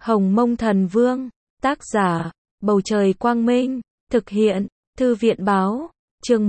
Hồng Mông Thần Vương, tác giả, Bầu Trời Quang Minh, thực hiện, Thư viện Báo, chương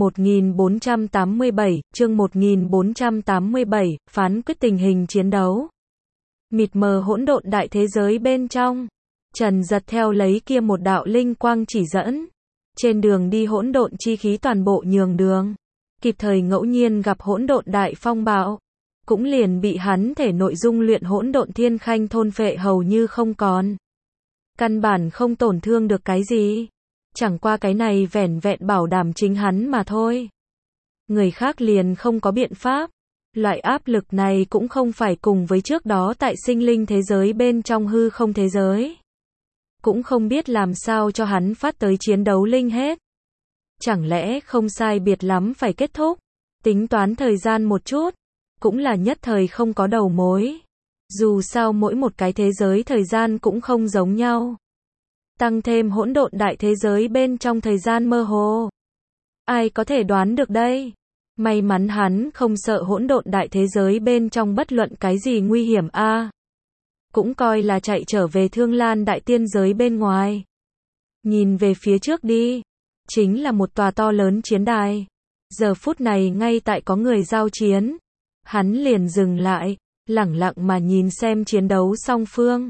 1487, phán quyết tình hình chiến đấu. Mịt mờ hỗn độn đại thế giới bên trong, Trần Giật theo lấy kia một đạo linh quang chỉ dẫn. Trên đường đi hỗn độn chi khí toàn bộ nhường đường, kịp thời ngẫu nhiên gặp hỗn độn đại phong bạo, cũng liền bị hắn thể nội dung luyện hỗn độn thiên khanh thôn phệ hầu như không còn. Căn bản không tổn thương được cái gì, chẳng qua cái này vẻn vẹn bảo đảm chính hắn mà thôi. Người khác liền không có biện pháp. Loại áp lực này cũng không phải cùng với trước đó tại sinh linh thế giới bên trong hư không thế giới. Cũng không biết làm sao cho hắn phát tới chiến đấu linh hết. Chẳng lẽ không sai biệt lắm phải kết thúc, tính toán thời gian một chút, cũng là nhất thời không có đầu mối. Dù sao mỗi một cái thế giới thời gian cũng không giống nhau. Tăng thêm hỗn độn đại thế giới bên trong thời gian mơ hồ. Ai có thể đoán được đây? May mắn hắn không sợ hỗn độn đại thế giới bên trong bất luận cái gì nguy hiểm a. Cũng coi là chạy trở về Thương Lan đại tiên giới bên ngoài. Nhìn về phía trước đi, chính là một tòa to lớn chiến đài. Giờ phút này ngay tại có người giao chiến. Hắn liền dừng lại, lẳng lặng mà nhìn xem chiến đấu song phương.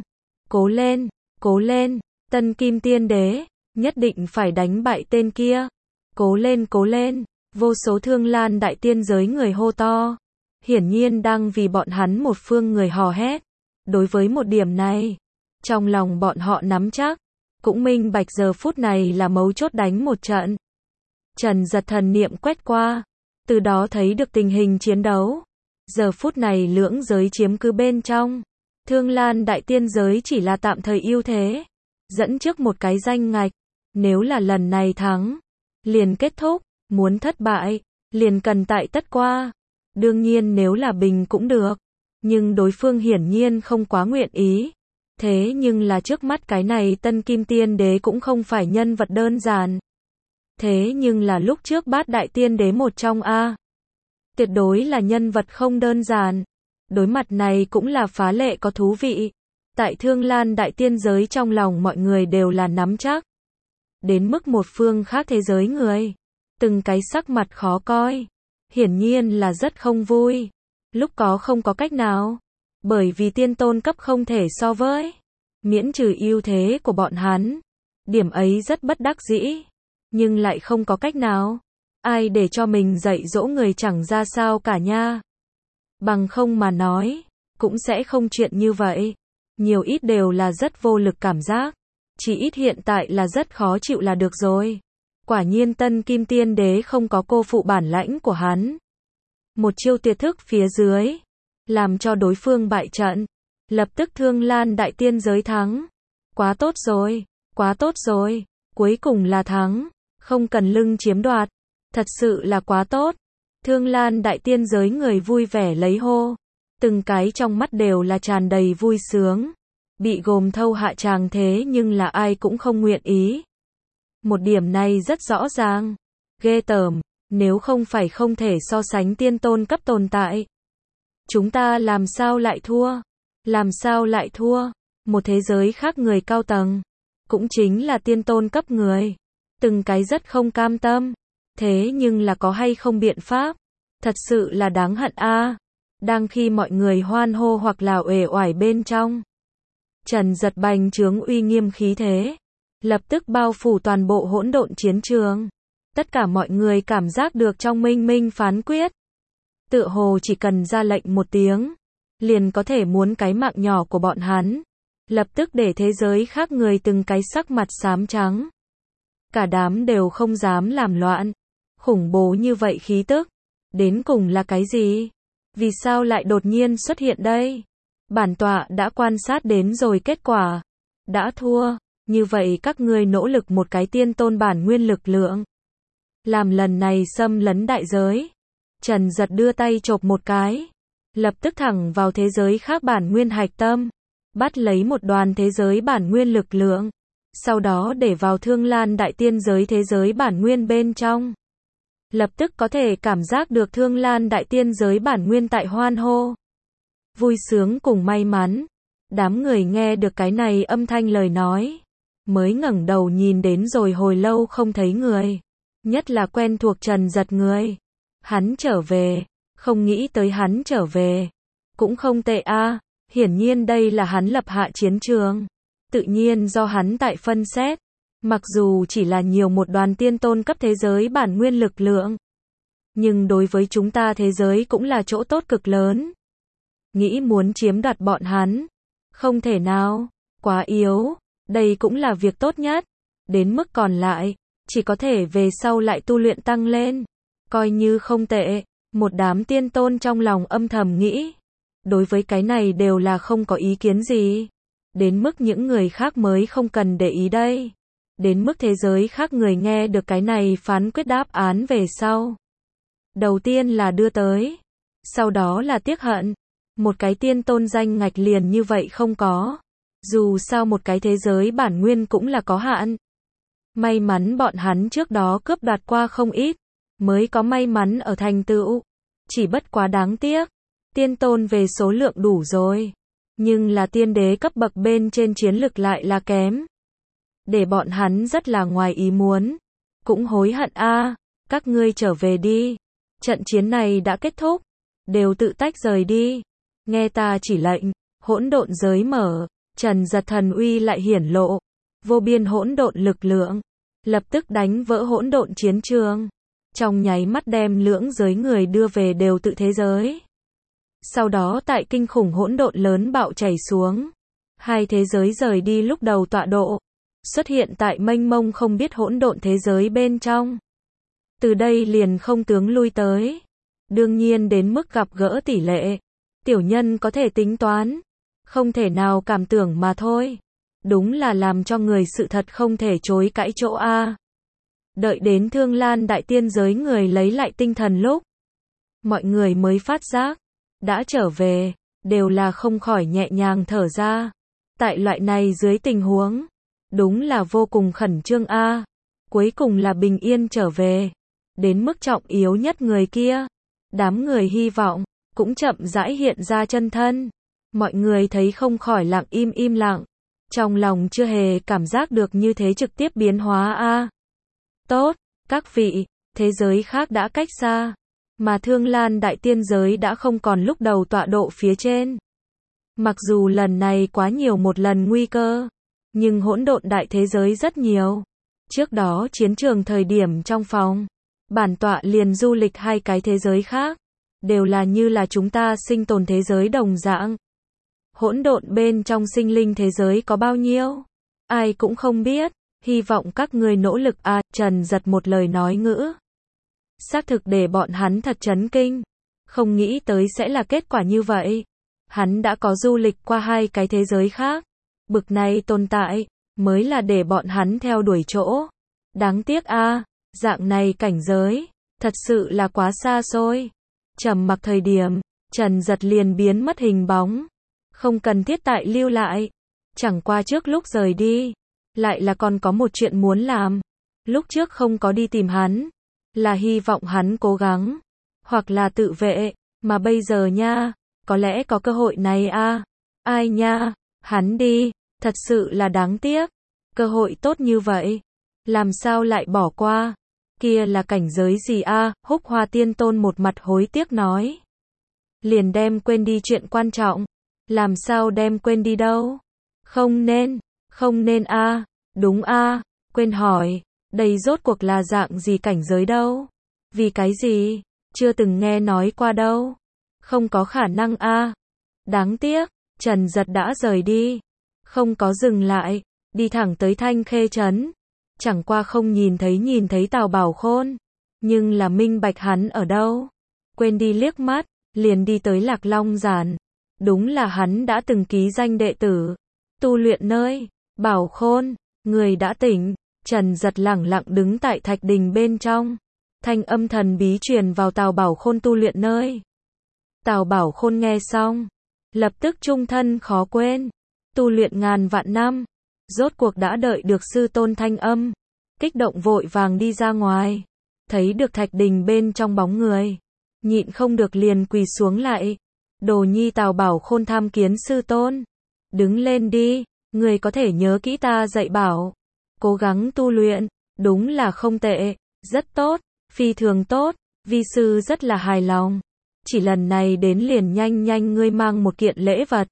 Cố lên, Tân Kim Tiên Đế, nhất định phải đánh bại tên kia. Cố lên, vô số Thương Lan đại tiên giới người hô to. Hiển nhiên đang vì bọn hắn một phương người hò hét. Đối với một điểm này, trong lòng bọn họ nắm chắc, cũng minh bạch giờ phút này là mấu chốt đánh một trận. Trần Giật thần niệm quét qua, từ đó thấy được tình hình chiến đấu. Giờ phút này lưỡng giới chiếm cứ bên trong, Thương Lan đại tiên giới chỉ là tạm thời ưu thế, dẫn trước một cái danh ngạch. Nếu là lần này thắng, liền kết thúc, muốn thất bại, liền cần tại tất qua. Đương nhiên nếu là bình cũng được, nhưng đối phương hiển nhiên không quá nguyện ý. Thế nhưng là trước mắt cái này Tân Kim Tiên Đế cũng không phải nhân vật đơn giản. Thế nhưng là lúc trước Bát Đại Tiên Đế một trong a. Tuyệt đối là nhân vật không đơn giản. Đối mặt này cũng là phá lệ có thú vị. Tại Thương Lan đại tiên giới trong lòng mọi người đều là nắm chắc. Đến mức một phương khác thế giới người, từng cái sắc mặt khó coi, hiển nhiên là rất không vui. Lúc có không có cách nào, bởi vì tiên tôn cấp không thể so với, miễn trừ ưu thế của bọn hắn. Điểm ấy rất bất đắc dĩ, nhưng lại không có cách nào. Ai để cho mình dạy dỗ người chẳng ra sao cả nha. Bằng không mà nói, cũng sẽ không chuyện như vậy. Nhiều ít đều là rất vô lực cảm giác. Chỉ ít hiện tại là rất khó chịu là được rồi. Quả nhiên Tân Kim Tiên Đế không có cô phụ bản lãnh của hắn. Một chiêu tuyệt thức phía dưới, làm cho đối phương bại trận. Lập tức Thương Lan đại tiên giới thắng. Quá tốt rồi, cuối cùng là thắng, không cần lưng chiếm đoạt. Thật sự là quá tốt. Thương Lan đại tiên giới người vui vẻ lấy hô. Từng cái trong mắt đều là tràn đầy vui sướng. Bị gồm thâu hạ tràng thế nhưng là ai cũng không nguyện ý. Một điểm này rất rõ ràng. Ghê tởm, nếu không phải không thể so sánh tiên tôn cấp tồn tại. Chúng ta làm sao lại thua? Một thế giới khác người cao tầng, cũng chính là tiên tôn cấp người. Từng cái rất không cam tâm. Thế nhưng là có hay không biện pháp? Thật sự là đáng hận a. Đang khi mọi người hoan hô hoặc là uể oải bên trong, Trần Giật bành trướng uy nghiêm khí thế, lập tức bao phủ toàn bộ hỗn độn chiến trường. Tất cả mọi người cảm giác được trong minh minh phán quyết. Tựa hồ chỉ cần ra lệnh một tiếng, liền có thể muốn cái mạng nhỏ của bọn hắn. Lập tức để thế giới khác người từng cái sắc mặt xám trắng. Cả đám đều không dám làm loạn. Khủng bố như vậy khí tức, đến cùng là cái gì? Vì sao lại đột nhiên xuất hiện đây? Bản tọa đã quan sát đến rồi kết quả. Đã thua, như vậy các ngươi nỗ lực một cái tiên tôn bản nguyên lực lượng. Làm lần này xâm lấn đại giới. Trần Giật đưa tay chộp một cái. Lập tức thẳng vào thế giới khác bản nguyên hạch tâm. Bắt lấy một đoàn thế giới bản nguyên lực lượng. Sau đó để vào Thương Lan đại tiên giới thế giới bản nguyên bên trong. Lập tức có thể cảm giác được Thương Lan đại tiên giới bản nguyên tại hoan hô. Vui sướng cùng may mắn. Đám người nghe được cái này âm thanh lời nói, mới ngẩng đầu nhìn đến rồi hồi lâu không thấy người. Nhất là quen thuộc Trần Giật người. Hắn trở về, không nghĩ tới hắn trở về. Cũng không tệ a, hiển nhiên đây là hắn lập hạ chiến trường. Tự nhiên do hắn tại phân xét. Mặc dù chỉ là nhiều một đoàn tiên tôn cấp thế giới bản nguyên lực lượng. Nhưng đối với chúng ta thế giới cũng là chỗ tốt cực lớn. Nghĩ muốn chiếm đoạt bọn hắn. Không thể nào, quá yếu. Đây cũng là việc tốt nhất. Đến mức còn lại, chỉ có thể về sau lại tu luyện tăng lên. Coi như không tệ. Một đám tiên tôn trong lòng âm thầm nghĩ. Đối với cái này đều là không có ý kiến gì. Đến mức những người khác mới không cần để ý đây. Đến mức thế giới khác người nghe được cái này phán quyết đáp án về sau. Đầu tiên là đưa tới. Sau đó là tiếc hận. Một cái tiên tôn danh ngạch liền như vậy không có. Dù sao một cái thế giới bản nguyên cũng là có hạn. May mắn bọn hắn trước đó cướp đoạt qua không ít. Mới có may mắn ở thành tựu. Chỉ bất quá đáng tiếc. Tiên tôn về số lượng đủ rồi. Nhưng là tiên đế cấp bậc bên trên chiến lực lại là kém. Để bọn hắn rất là ngoài ý muốn. Cũng hối hận a. Các ngươi trở về đi. Trận chiến này đã kết thúc. Đều tự tách rời đi. Nghe ta chỉ lệnh. Hỗn độn giới mở. Trần Giật thần uy lại hiển lộ. Vô biên hỗn độn lực lượng. Lập tức đánh vỡ hỗn độn chiến trường. Trong nháy mắt đem lưỡng giới người đưa về đều tự thế giới. Sau đó tại kinh khủng hỗn độn lớn bạo chảy xuống. Hai thế giới rời đi lúc đầu tọa độ. Xuất hiện tại mênh mông không biết hỗn độn thế giới bên trong. Từ đây liền không tướng lui tới. Đương nhiên đến mức gặp gỡ tỷ lệ. Tiểu nhân có thể tính toán. Không thể nào cảm tưởng mà thôi. Đúng là làm cho người sự thật không thể chối cãi chỗ a. Đợi đến Thương Lan đại tiên giới người lấy lại tinh thần lúc. Mọi người mới phát giác. Đã trở về. Đều là không khỏi nhẹ nhàng thở ra. Tại loại này dưới tình huống. Đúng là vô cùng khẩn trương a. Cuối cùng là bình yên trở về. Đến mức trọng yếu nhất người kia. Đám người hy vọng. Cũng chậm rãi hiện ra chân thân. Mọi người thấy không khỏi lặng im lặng. Trong lòng chưa hề cảm giác được như thế trực tiếp biến hóa a. Tốt, các vị, thế giới khác đã cách xa. Mà Thương Lan đại tiên giới đã không còn lúc đầu tọa độ phía trên. Mặc dù lần này quá nhiều một lần nguy cơ. Nhưng hỗn độn đại thế giới rất nhiều. Trước đó chiến trường thời điểm trong phòng. Bản tọa liền du lịch hai cái thế giới khác. Đều là như là chúng ta sinh tồn thế giới đồng dạng. Hỗn độn bên trong sinh linh thế giới có bao nhiêu? Ai cũng không biết. Hy vọng các người nỗ lực a. Trần Giật một lời nói ngữ. Xác thực để bọn hắn thật chấn kinh. Không nghĩ tới sẽ là kết quả như vậy. Hắn đã có du lịch qua hai cái thế giới khác. Bực này tồn tại. Mới là để bọn hắn theo đuổi chỗ. Đáng tiếc a. Dạng này cảnh giới. Thật sự là quá xa xôi. Trầm mặc thời điểm. Trần Giật liền biến mất hình bóng. Không cần thiết tại lưu lại. Chẳng qua trước lúc rời đi. Lại là còn có một chuyện muốn làm. Lúc trước không có đi tìm hắn. Là hy vọng hắn cố gắng. Hoặc là tự vệ. Mà bây giờ nha. Có lẽ có cơ hội này a. Ai nha. Hắn đi. Thật sự là đáng tiếc. Cơ hội tốt như vậy. Làm sao lại bỏ qua. Kia là cảnh giới gì a. Húc Hoa Tiên Tôn một mặt hối tiếc nói. Liền đem quên đi chuyện quan trọng. Làm sao đem quên đi đâu. Không nên a. Đúng a. Quên hỏi. Đây rốt cuộc là dạng gì cảnh giới đâu. Vì cái gì. Chưa từng nghe nói qua đâu. Không có khả năng a. Đáng tiếc. Trần Giật đã rời đi. Không có dừng lại. Đi thẳng tới Thanh Khê Trấn. Chẳng qua không nhìn thấy Tào Bảo Khôn. Nhưng là minh bạch hắn ở đâu. Quên đi liếc mắt. Liền đi tới Lạc Long Giản. Đúng là hắn đã từng ký danh đệ tử. Tu luyện nơi. Bảo Khôn. Người đã tỉnh. Trần Giật lẳng lặng đứng tại thạch đình bên trong. Thanh âm thần bí truyền vào Tào Bảo Khôn tu luyện nơi. Tào Bảo Khôn nghe xong. Lập tức trung thân khó quên. Tu luyện ngàn vạn năm. Rốt cuộc đã đợi được sư tôn thanh âm. Kích động vội vàng đi ra ngoài. Thấy được thạch đình bên trong bóng người. Nhịn không được liền quỳ xuống lại. Đồ nhi Tào Bảo Khôn tham kiến sư tôn. Đứng lên đi, ngươi có thể nhớ kỹ ta dạy bảo. Cố gắng tu luyện, đúng là không tệ, rất tốt, phi thường tốt, vi sư rất là hài lòng. Chỉ lần này đến liền nhanh nhanh ngươi mang một kiện lễ vật.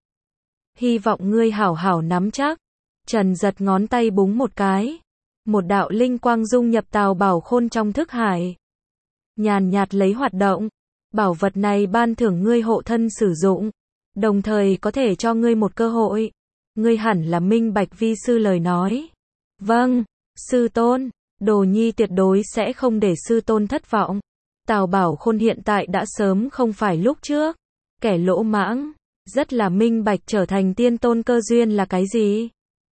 Hy vọng ngươi hảo hảo nắm chắc. Trần giật ngón tay búng một cái. Một đạo linh quang dung nhập Tào Bảo Khôn trong thức hải. Nhàn nhạt lấy hoạt động. Bảo vật này ban thưởng ngươi hộ thân sử dụng. Đồng thời có thể cho ngươi một cơ hội. Ngươi hẳn là minh bạch vi sư lời nói. Vâng, sư tôn. Đồ nhi tuyệt đối sẽ không để sư tôn thất vọng. Tào Bảo Khôn hiện tại đã sớm không phải lúc trước. Kẻ lỗ mãng. Rất là minh bạch trở thành tiên tôn cơ duyên là cái gì.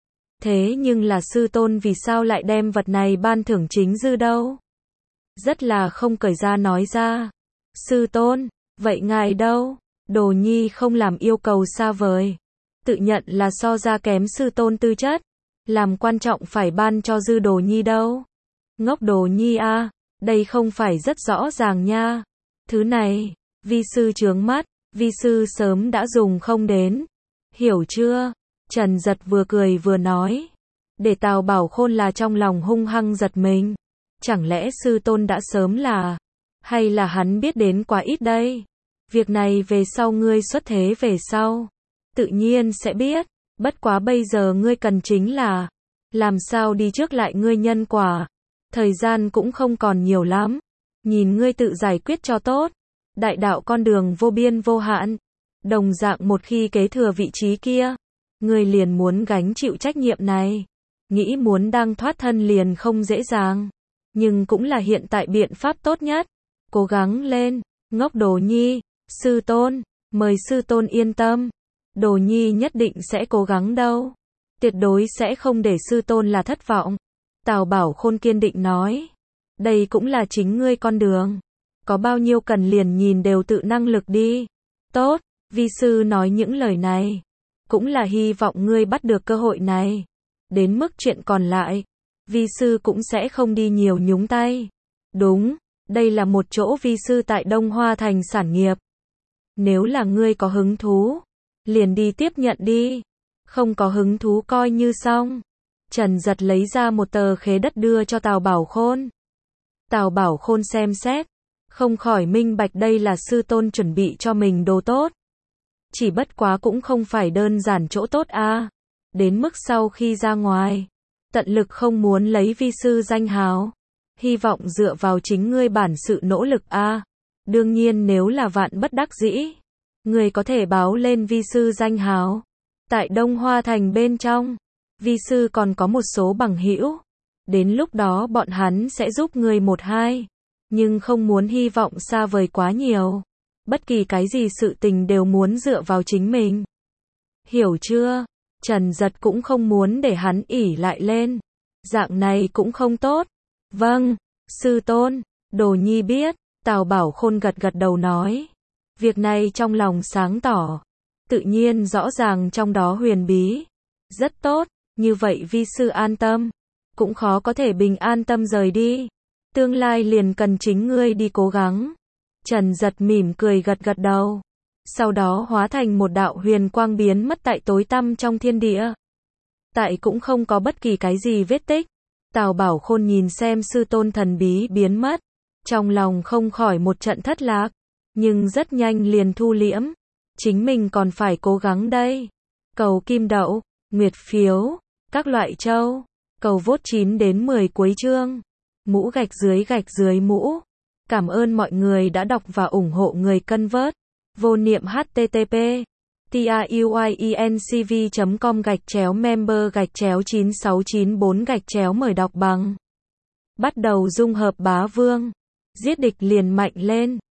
Thế nhưng là sư tôn vì sao lại đem vật này ban thưởng chính dư đâu? Rất là không cởi ra nói ra. Sư tôn, vậy ngài đâu? Đồ nhi không làm yêu cầu xa vời. Tự nhận là so ra kém sư tôn tư chất. Làm quan trọng phải ban cho dư đồ nhi đâu? Ngốc đồ nhi a, đây không phải rất rõ ràng nha. Thứ này, vi sư chướng mắt, vi sư sớm đã dùng không đến. Hiểu chưa? Trần giật vừa cười vừa nói. Để Tào Bảo Khôn là trong lòng hung hăng giật mình. Chẳng lẽ sư tôn đã sớm là, hay là hắn biết đến quá ít đây? Việc này về sau ngươi xuất thế về sau, tự nhiên sẽ biết. Bất quá bây giờ ngươi cần chính là, làm sao đi trước lại ngươi nhân quả. Thời gian cũng không còn nhiều lắm. Nhìn ngươi tự giải quyết cho tốt. Đại đạo con đường vô biên vô hạn. Đồng dạng một khi kế thừa vị trí kia, ngươi liền muốn gánh chịu trách nhiệm này. Nghĩ muốn đang thoát thân liền không dễ dàng. Nhưng cũng là hiện tại biện pháp tốt nhất. Cố gắng lên, ngốc đồ nhi. Sư tôn, mời sư tôn yên tâm. Đồ nhi nhất định sẽ cố gắng đâu. Tuyệt đối sẽ không để sư tôn là thất vọng. Tào Bảo Khôn kiên định nói. Đây cũng là chính ngươi con đường. Có bao nhiêu cần liền nhìn đều tự năng lực đi. Tốt, vi sư nói những lời này. Cũng là hy vọng ngươi bắt được cơ hội này. Đến mức chuyện còn lại, vi sư cũng sẽ không đi nhiều nhúng tay. Đúng, đây là một chỗ vi sư tại Đông Hoa Thành sản nghiệp. Nếu là ngươi có hứng thú, liền đi tiếp nhận đi. Không có hứng thú coi như xong. Trần giật lấy ra một tờ khế đất đưa cho Tào Bảo Khôn. Tào Bảo Khôn xem xét, không khỏi minh bạch đây là sư tôn chuẩn bị cho mình đồ tốt. Chỉ bất quá cũng không phải đơn giản chỗ tốt a. Đến mức sau khi ra ngoài, tận lực không muốn lấy vi sư danh hào. Hy vọng dựa vào chính ngươi bản sự nỗ lực a. Đương nhiên nếu là vạn bất đắc dĩ, ngươi có thể báo lên vi sư danh hào. Tại Đông Hoa Thành bên trong, vi sư còn có một số bằng hữu. Đến lúc đó bọn hắn sẽ giúp ngươi một hai. Nhưng không muốn hy vọng xa vời quá nhiều. Bất kỳ cái gì sự tình đều muốn dựa vào chính mình. Hiểu chưa? Trần giật cũng không muốn để hắn ỷ lại lên. Dạng này cũng không tốt. Vâng, sư tôn, đồ nhi biết. Tào Bảo Khôn gật gật đầu nói. Việc này trong lòng sáng tỏ. Tự nhiên rõ ràng trong đó huyền bí. Rất tốt, như vậy vi sư an tâm. Cũng khó có thể bình an tâm rời đi. Tương lai liền cần chính ngươi đi cố gắng. Trần giật mỉm cười gật gật đầu. Sau đó hóa thành một đạo huyền quang biến mất tại tối tăm trong thiên địa. Tại cũng không có bất kỳ cái gì vết tích. Tào Bảo Khôn nhìn xem sư tôn thần bí biến mất. Trong lòng không khỏi một trận thất lạc. Nhưng rất nhanh liền thu liễm. Chính mình còn phải cố gắng đây. Cầu kim đậu, nguyệt phiếu, các loại châu. Cầu vote 9 đến 10 cuối chương. Mũ gạch dưới mũ. Cảm ơn mọi người đã đọc và ủng hộ người cân vớt. Vô niệm http truyencv.com/member/9694 mời đọc bằng. Bắt đầu dung hợp bá vương. Giết địch liền mạnh lên.